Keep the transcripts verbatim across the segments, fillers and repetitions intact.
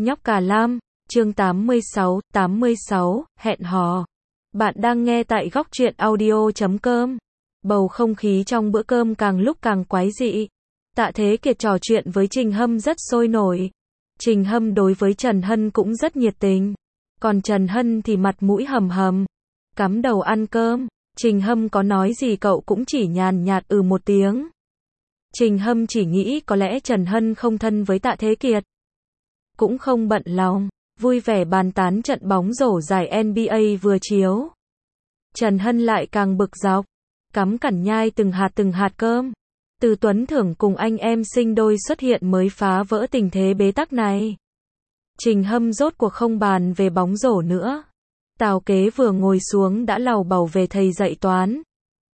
Nhóc Cả Lam, chương tám mươi sáu, tám mươi sáu, hẹn hò. Bạn đang nghe tại góc truyện audio chấm com. Bầu không khí trong bữa cơm càng lúc càng quái dị. Tạ Thế Kiệt trò chuyện với Trình Hâm rất sôi nổi. Trình Hâm đối với Trần Hân cũng rất nhiệt tình. Còn Trần Hân thì mặt mũi hầm hầm, cắm đầu ăn cơm. Trình Hâm có nói gì cậu cũng chỉ nhàn nhạt ừ một tiếng. Trình Hâm chỉ nghĩ có lẽ Trần Hân không thân với Tạ Thế Kiệt. Cũng không bận lòng, vui vẻ bàn tán trận bóng rổ giải en bi ây vừa chiếu. Trần Hân lại càng bực dọc, cắm cẳng nhai từng hạt từng hạt cơm. Từ Tuấn Thưởng cùng anh em sinh đôi xuất hiện mới phá vỡ tình thế bế tắc này. Trình Hâm rốt cuộc không bàn về bóng rổ nữa. Tào Kế vừa ngồi xuống đã lầu bầu về thầy dạy toán.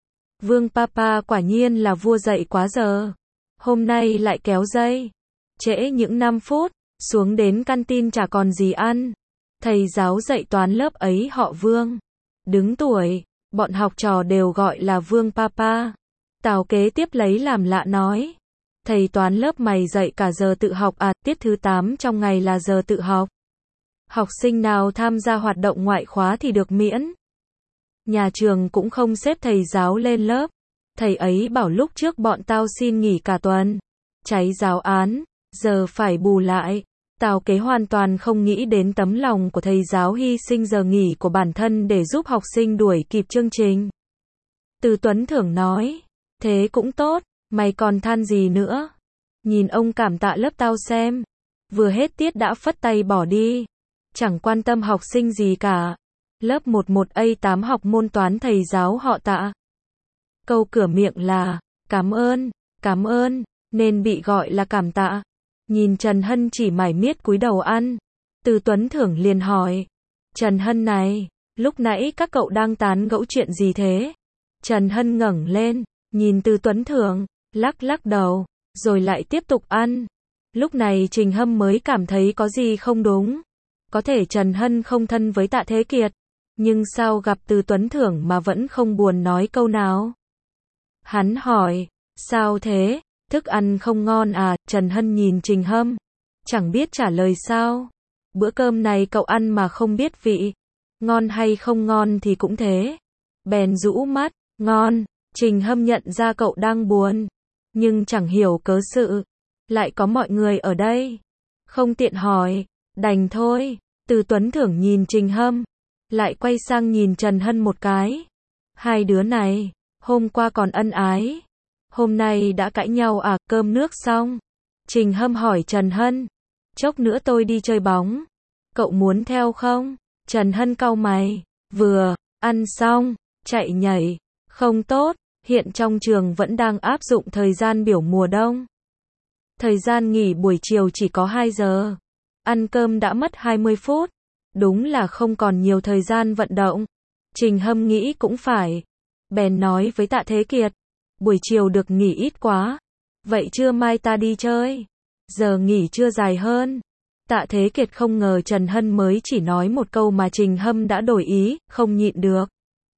Vương Papa quả nhiên là vua dạy quá giờ. Hôm nay lại kéo dây. Trễ những năm phút, xuống đến canteen chả còn gì ăn. Thầy giáo dạy toán lớp ấy họ Vương. Đứng tuổi, bọn học trò đều gọi là Vương Papa. Tào Kế tiếp lấy làm lạ nói. Thầy toán lớp mày dạy cả giờ tự học à, tiết thứ tám trong ngày là giờ tự học. Học sinh nào tham gia hoạt động ngoại khóa thì được miễn. Nhà trường cũng không xếp thầy giáo lên lớp. Thầy ấy bảo lúc trước bọn tao xin nghỉ cả tuần. Cháy giáo án, giờ phải bù lại. Tào Kế hoàn toàn không nghĩ đến tấm lòng của thầy giáo hy sinh giờ nghỉ của bản thân để giúp học sinh đuổi kịp chương trình. Từ Tuấn Thưởng nói, thế cũng tốt, mày còn than gì nữa. Nhìn ông cảm tạ lớp tao xem. Vừa hết tiết đã phất tay bỏ đi. Chẳng quan tâm học sinh gì cả. Lớp mười một A tám học môn toán thầy giáo họ Tạ. Câu cửa miệng là, cảm ơn, cảm ơn, nên bị gọi là cảm tạ. Nhìn Trần Hân chỉ mải miết cúi đầu ăn. Từ Tuấn Thưởng liền hỏi. Trần Hân này, lúc nãy các cậu đang tán gẫu chuyện gì thế? Trần Hân ngẩng lên, nhìn Từ Tuấn Thưởng, lắc lắc đầu, rồi lại tiếp tục ăn. Lúc này Trình Hâm mới cảm thấy có gì không đúng. Có thể Trần Hân không thân với Tạ Thế Kiệt. Nhưng sao gặp Từ Tuấn Thưởng mà vẫn không buồn nói câu nào? Hắn hỏi, sao thế? Thức ăn không ngon à? Trần Hân nhìn Trình Hâm, chẳng biết trả lời sao. Bữa cơm này cậu ăn mà không biết vị. Ngon hay không ngon thì cũng thế. Bèn rũ mắt, ngon. Trình Hâm nhận ra cậu đang buồn, nhưng chẳng hiểu cớ sự. Lại có mọi người ở đây. Không tiện hỏi, đành thôi. Từ Tuấn Thưởng nhìn Trình Hâm, lại quay sang nhìn Trần Hân một cái. Hai đứa này, hôm qua còn ân ái. Hôm nay đã cãi nhau à? Cơm nước xong. Trình Hâm hỏi Trần Hân. Chốc nữa tôi đi chơi bóng. Cậu muốn theo không? Trần Hân cau mày. Vừa ăn xong, chạy nhảy. Không tốt, hiện trong trường vẫn đang áp dụng thời gian biểu mùa đông. Thời gian nghỉ buổi chiều chỉ có hai giờ. Ăn cơm đã mất hai mươi phút. Đúng là không còn nhiều thời gian vận động. Trình Hâm nghĩ cũng phải. Bèn nói với Tạ Thế Kiệt. Buổi chiều được nghỉ ít quá. Vậy trưa mai ta đi chơi. Giờ nghỉ trưa dài hơn. Tạ Thế Kiệt không ngờ Trần Hân mới chỉ nói một câu mà Trình Hâm đã đổi ý, không nhịn được.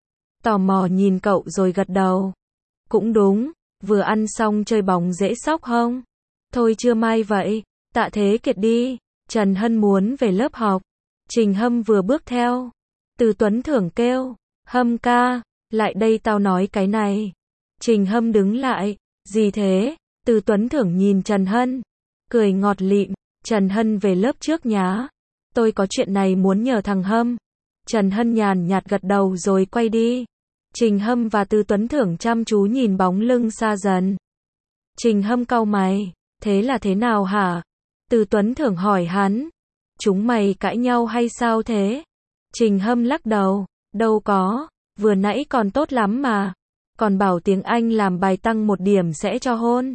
Tò mò nhìn cậu rồi gật đầu. Cũng đúng, vừa ăn xong chơi bóng dễ sóc không? Thôi trưa mai vậy. Tạ Thế Kiệt đi. Trần Hân muốn về lớp học. Trình Hâm vừa bước theo. Từ Tuấn Thưởng kêu. Hâm ca, lại đây tao nói cái này. Trình Hâm đứng lại. Gì thế? Từ Tuấn Thưởng nhìn Trần Hân, cười ngọt lịm. Trần Hân về lớp trước nhá. Tôi có chuyện này muốn nhờ thằng Hâm. Trần Hân nhàn nhạt gật đầu rồi quay đi. Trình Hâm và Từ Tuấn Thưởng chăm chú nhìn bóng lưng xa dần. Trình Hâm cau mày. Thế là thế nào hả? Từ Tuấn Thưởng hỏi hắn. Chúng mày cãi nhau hay sao thế? Trình Hâm lắc đầu. Đâu có, vừa nãy còn tốt lắm mà. Còn bảo tiếng Anh làm bài tăng một điểm sẽ cho hôn.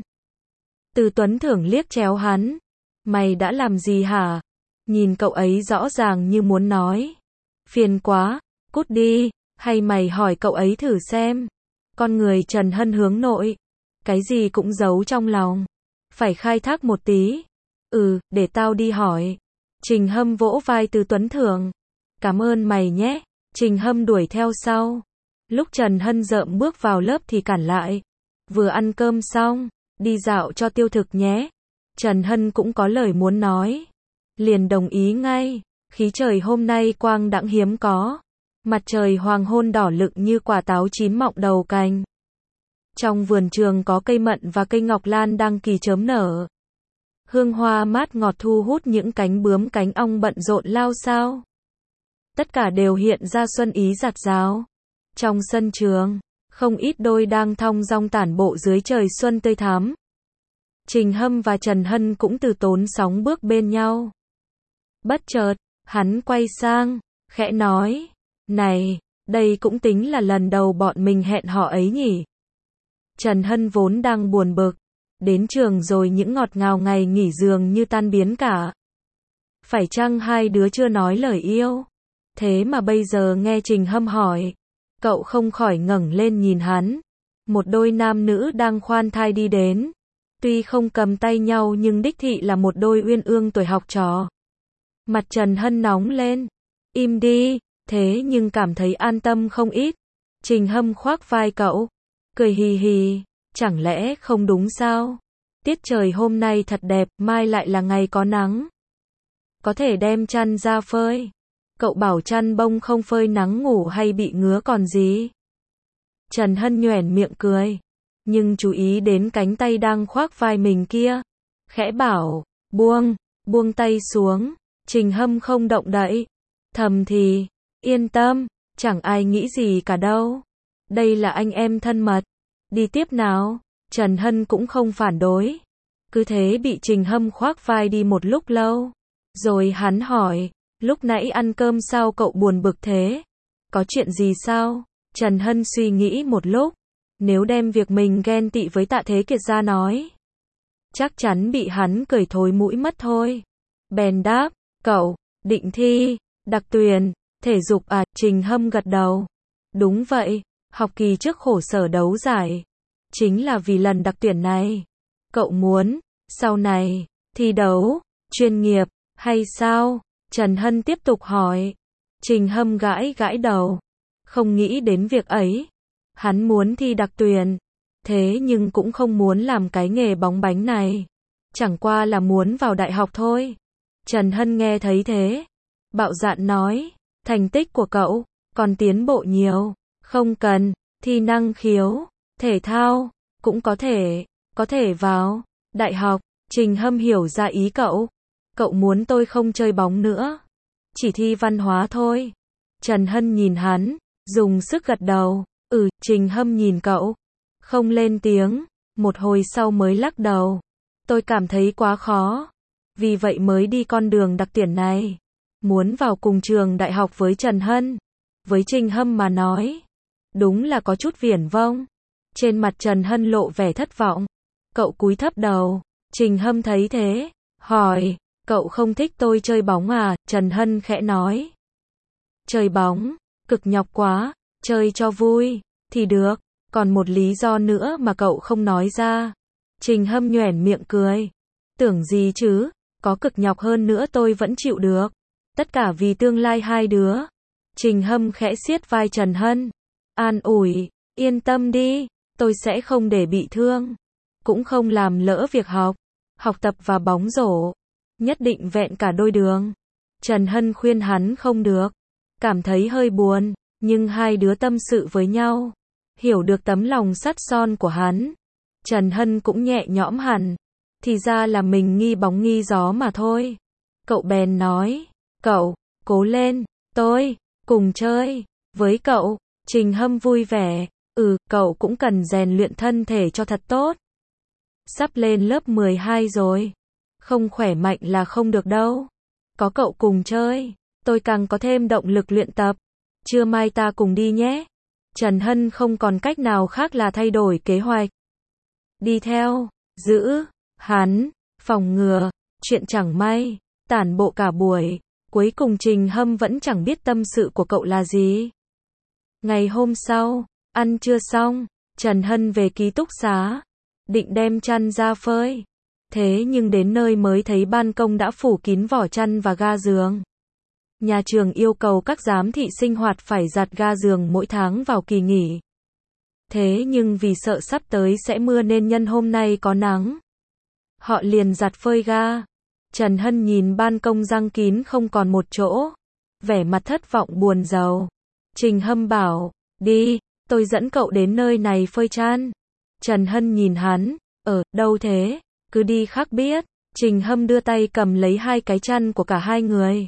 Từ Tuấn Thưởng liếc chéo hắn. Mày đã làm gì hả? Nhìn cậu ấy rõ ràng như muốn nói. Phiền quá, cút đi, hay mày hỏi cậu ấy thử xem. Con người Trần Hân hướng nội. Cái gì cũng giấu trong lòng. Phải khai thác một tí. Ừ, để tao đi hỏi. Trình Hâm vỗ vai Từ Tuấn Thưởng. Cảm ơn mày nhé. Trình Hâm đuổi theo sau. Lúc Trần Hân rợm bước vào lớp thì cản lại. Vừa ăn cơm xong, đi dạo cho tiêu thực nhé. Trần Hân cũng có lời muốn nói. liền đồng ý ngay. Khí trời hôm nay quang đãng hiếm có. Mặt trời hoàng hôn đỏ lựng như quả táo chín mọng đầu cành. Trong vườn trường có cây mận và cây ngọc lan đang kỳ chớm nở. Hương hoa mát ngọt thu hút những cánh bướm cánh ong bận rộn lao xao. Tất cả đều hiện ra xuân ý rạt rào. Trong sân trường, không ít đôi đang thong dong tản bộ dưới trời xuân tươi thắm. Trình Hâm và Trần Hân cũng từ tốn sóng bước bên nhau. Bất chợt, hắn quay sang, khẽ nói, này, đây cũng tính là lần đầu bọn mình hẹn hò ấy nhỉ. Trần Hân vốn đang buồn bực, đến trường rồi những ngọt ngào ngày nghỉ dường như tan biến cả. Phải chăng hai đứa chưa nói lời yêu? Thế mà bây giờ nghe Trình Hâm hỏi, cậu không khỏi ngẩng lên nhìn hắn. Một đôi nam nữ đang khoan thai đi đến. Tuy không cầm tay nhau nhưng đích thị là một đôi uyên ương tuổi học trò. Mặt Trần Hân nóng lên. Im đi, thế nhưng cảm thấy an tâm không ít. Trình Hâm khoác vai cậu, cười hì hì, chẳng lẽ không đúng sao? Tiết trời hôm nay thật đẹp, mai lại là ngày có nắng. Có thể đem chăn ra phơi. Cậu bảo chăn bông không phơi nắng ngủ hay bị ngứa còn gì. Trần Hân nhoẻn miệng cười, nhưng chú ý đến cánh tay đang khoác vai mình kia. Khẽ bảo, buông, buông tay xuống. Trình Hâm không động đậy. Thầm thì, yên tâm, chẳng ai nghĩ gì cả đâu. Đây là anh em thân mật. Đi tiếp nào. Trần Hân cũng không phản đối. Cứ thế bị Trình Hâm khoác vai đi một lúc lâu. Rồi hắn hỏi, lúc nãy ăn cơm sao cậu buồn bực thế? Có chuyện gì sao? Trần Hân suy nghĩ một lúc. Nếu đem việc mình ghen tị với Tạ Thế Kiệt ra nói, chắc chắn bị hắn cười thối mũi mất thôi. Bèn đáp, cậu, định thi, đặc tuyển, thể dục à? Trình Hâm gật đầu. Đúng vậy, học kỳ trước khổ sở đấu giải. Chính là vì lần đặc tuyển này. Cậu muốn, sau này, thi đấu, chuyên nghiệp, hay sao? Trần Hân tiếp tục hỏi. Trình Hâm gãi gãi đầu. Không nghĩ đến việc ấy. Hắn muốn thi đặc tuyển. Thế nhưng cũng không muốn làm cái nghề bóng bánh này. Chẳng qua là muốn vào đại học thôi. Trần Hân nghe thấy thế. Bạo dạn nói. Thành tích của cậu, còn tiến bộ nhiều. Không cần, thi năng khiếu, thể thao, cũng có thể, có thể vào đại học. Trình Hâm hiểu ra ý cậu. Cậu muốn tôi không chơi bóng nữa. Chỉ thi văn hóa thôi. Trần Hân nhìn hắn, dùng sức gật đầu. Ừ, Trình Hâm nhìn cậu, không lên tiếng, một hồi sau mới lắc đầu. Tôi cảm thấy quá khó. Vì vậy mới đi con đường đặc tuyển này. Muốn vào cùng trường đại học với Trần Hân. Với Trình Hâm mà nói, đúng là có chút viển vông. Trên mặt Trần Hân lộ vẻ thất vọng. Cậu cúi thấp đầu. Trình Hâm thấy thế, hỏi, cậu không thích tôi chơi bóng à? Trần Hân khẽ nói. Chơi bóng, cực nhọc quá, chơi cho vui, thì được, còn một lý do nữa mà cậu không nói ra. Trình Hâm nhoẻn miệng cười. Tưởng gì chứ, có cực nhọc hơn nữa tôi vẫn chịu được. Tất cả vì tương lai hai đứa. Trình Hâm khẽ siết vai Trần Hân. An ủi, yên tâm đi, tôi sẽ không để bị thương. Cũng không làm lỡ việc học, học tập và bóng rổ. Nhất định vẹn cả đôi đường. Trần Hân khuyên hắn không được. Cảm thấy hơi buồn, nhưng hai đứa tâm sự với nhau. Hiểu được tấm lòng sắt son của hắn. Trần Hân cũng nhẹ nhõm hẳn. Thì ra là mình nghi bóng nghi gió mà thôi. Cậu bèn nói, cậu, cố lên, tôi, cùng chơi, với cậu. Trình Hâm vui vẻ, ừ, cậu cũng cần rèn luyện thân thể cho thật tốt. Sắp lên lớp mười hai rồi. Không khỏe mạnh là không được đâu. Có cậu cùng chơi, tôi càng có thêm động lực luyện tập. Trưa mai ta cùng đi nhé. Trần Hân không còn cách nào khác là thay đổi kế hoạch. Đi theo, giữ, hắn, phòng ngừa, chuyện chẳng may, tản bộ cả buổi. Cuối cùng Trình Hâm vẫn chẳng biết tâm sự của cậu là gì. Ngày hôm sau, ăn trưa xong, Trần Hân về ký túc xá, định đem chăn ra phơi. Thế nhưng đến nơi mới thấy ban công đã phủ kín vỏ chăn và ga giường. Nhà trường yêu cầu các giám thị sinh hoạt phải giặt ga giường mỗi tháng vào kỳ nghỉ. Thế nhưng vì sợ sắp tới sẽ mưa nên nhân hôm nay có nắng, họ liền giặt phơi ga. Trần Hân nhìn ban công răng kín không còn một chỗ, vẻ mặt thất vọng buồn rầu. Trình Hâm bảo, đi, tôi dẫn cậu đến nơi này phơi chăn. Trần Hân nhìn hắn, ở, đâu thế, cứ đi khác biết. Trình Hâm đưa tay cầm lấy hai cái chăn của cả hai người.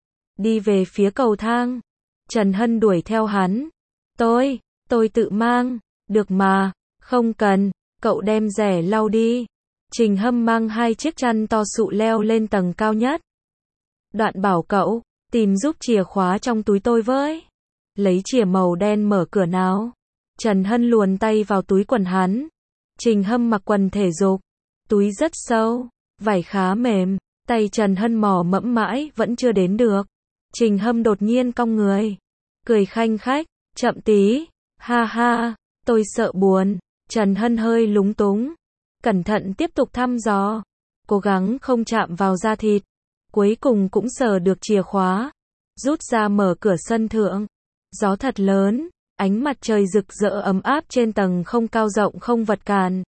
Đi về phía cầu thang. Trần Hân đuổi theo hắn. Tôi, tôi tự mang, được mà, không cần, cậu đem rẻ lau đi. Trình Hâm mang hai chiếc chăn to sụ leo lên tầng cao nhất. Đoạn bảo cậu, tìm giúp chìa khóa trong túi tôi với. Lấy chìa màu đen mở cửa nào. Trần Hân luồn tay vào túi quần hắn. Trình Hâm mặc quần thể dục. Túi rất sâu, vải khá mềm. Tay Trần Hân mò mẫm mãi vẫn chưa đến được. Trình Hâm đột nhiên cong người. Cười khanh khách, chậm tí. Ha ha, tôi sợ buồn. Trần Hân hơi lúng túng. Cẩn thận tiếp tục thăm dò. Cố gắng không chạm vào da thịt. Cuối cùng cũng sờ được chìa khóa. Rút ra mở cửa sân thượng. Gió thật lớn. Ánh mặt trời rực rỡ ấm áp trên tầng không cao rộng không vật cản.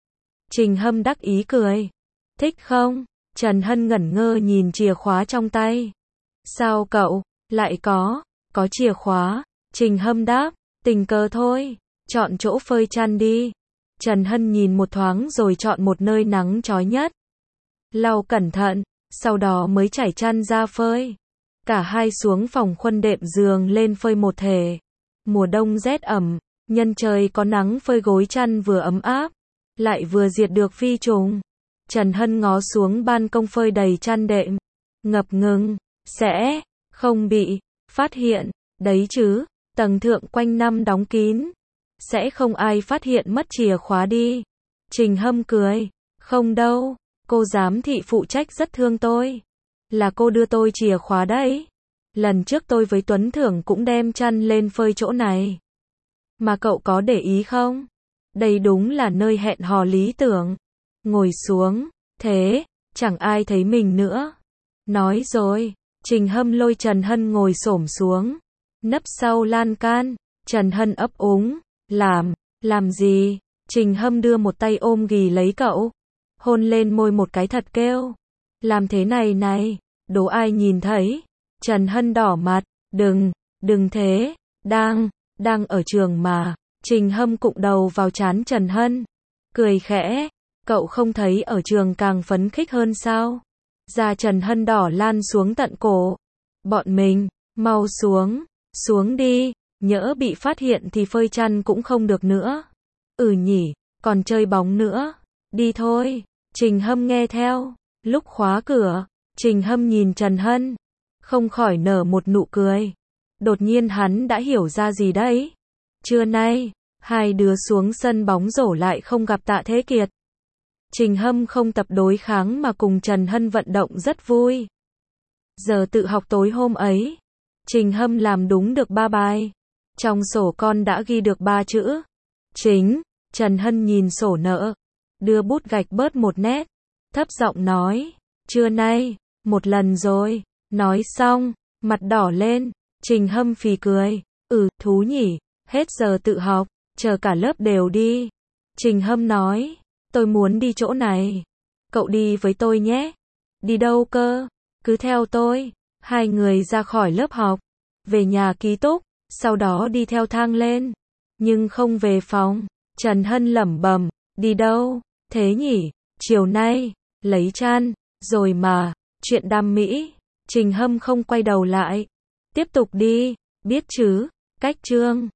Trình Hâm đắc ý cười. Thích không? Trần Hân ngẩn ngơ nhìn chìa khóa trong tay. Sao cậu, lại có, có chìa khóa? Trình Hâm đáp, tình cờ thôi, chọn chỗ phơi chăn đi. Trần Hân nhìn một thoáng rồi chọn một nơi nắng chói nhất. Lau cẩn thận, sau đó mới trải chăn ra phơi. Cả hai xuống phòng khuân đệm giường lên phơi một thể. Mùa đông rét ẩm, nhân trời có nắng phơi gối chăn vừa ấm áp, lại vừa diệt được vi trùng. Trần Hân ngó xuống ban công phơi đầy chăn đệm, ngập ngừng, sẽ không bị phát hiện, đấy chứ, tầng thượng quanh năm đóng kín, sẽ không ai phát hiện mất chìa khóa đi. Trình Hâm cười, không đâu, cô giám thị phụ trách rất thương tôi, là cô đưa tôi chìa khóa đấy. Lần trước tôi với Tuấn Thưởng cũng đem chăn lên phơi chỗ này. Mà cậu có để ý không? Đây đúng là nơi hẹn hò lý tưởng. Ngồi xuống, thế, chẳng ai thấy mình nữa. Nói rồi, Trình Hâm lôi Trần Hân ngồi xổm xuống, nấp sau lan can. Trần Hân ấp úng, làm, làm gì? Trình Hâm đưa một tay ôm ghì lấy cậu, hôn lên môi một cái thật kêu. Làm thế này này, đố ai nhìn thấy. Trần Hân đỏ mặt, đừng, đừng thế, đang, đang ở trường mà. Trình Hâm cụng đầu vào trán Trần Hân, cười khẽ, cậu không thấy ở trường càng phấn khích hơn sao? Da Trần Hân đỏ lan xuống tận cổ. Bọn mình, mau xuống, xuống đi, nhỡ bị phát hiện thì phơi chăn cũng không được nữa. Ừ nhỉ, còn chơi bóng nữa, đi thôi. Trình Hâm nghe theo, lúc khóa cửa, Trình Hâm nhìn Trần Hân, không khỏi nở một nụ cười. Đột nhiên hắn đã hiểu ra gì đấy. Trưa nay, hai đứa xuống sân bóng rổ lại không gặp Tạ Thế Kiệt. Trình Hâm không tập đối kháng mà cùng Trần Hân vận động rất vui. Giờ tự học tối hôm ấy, Trình Hâm làm đúng được ba bài. Trong sổ con đã ghi được ba chữ. Chính, Trần Hân nhìn sổ nợ, đưa bút gạch bớt một nét, thấp giọng nói, trưa nay, một lần rồi. Nói xong, mặt đỏ lên, Trình Hâm phì cười, ừ, thú nhỉ, hết giờ tự học, chờ cả lớp đều đi. Trình Hâm nói, tôi muốn đi chỗ này, cậu đi với tôi nhé. Đi đâu cơ? Cứ theo tôi. Hai người ra khỏi lớp học, về nhà ký túc, sau đó đi theo thang lên, nhưng không về phòng. Trần Hân lẩm bẩm, đi đâu, thế nhỉ, chiều nay, lấy chăn, rồi mà, chuyện đam mỹ. Trình Hâm không quay đầu lại, tiếp tục đi, biết chứ, cách chương.